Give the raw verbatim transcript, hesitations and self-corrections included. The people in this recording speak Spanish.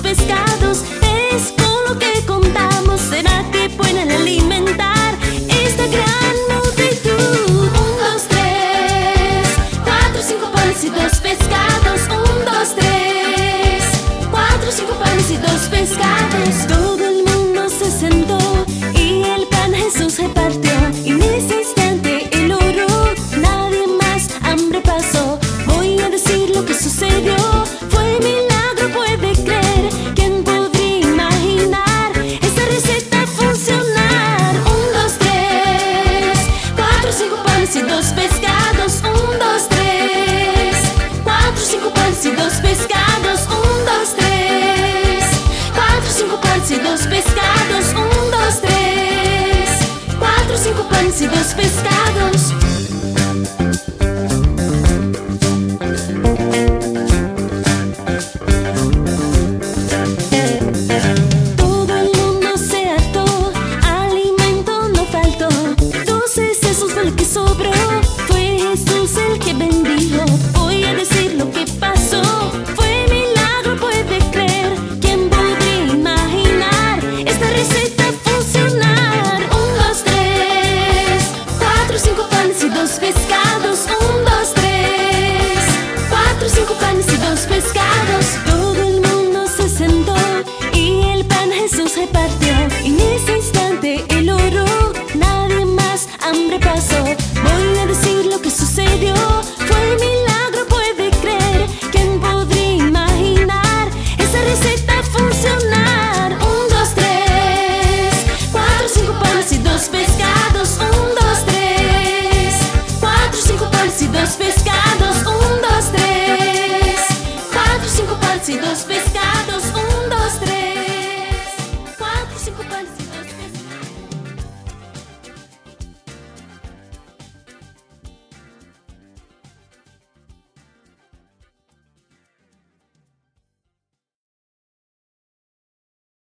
pescados. Es con lo que contamos, será que pueden alimentar esta gran multitud. Un, dos, tres, cuatro, cinco panes y dos pescados. Un, dos, tres, cuatro, cinco panes y dos pescados. Todo el mundo se sentó y el pan Jesús repartió. Y en ese instante el oro, nadie más hambre pasó. Voy a decir lo que sucedió. Fue milagro, puede creer. ¿Quién podría imaginar esta receta funcionar? Un, dos, tres, cuatro, cinco panes y dos pescados. Un, dos, tres, cuatro, cinco panes y dos pescados. Un, dos, tres, cuatro, cinco panes y dos pescados. Un, dos, tres, cuatro, cinco panes y dos pescados.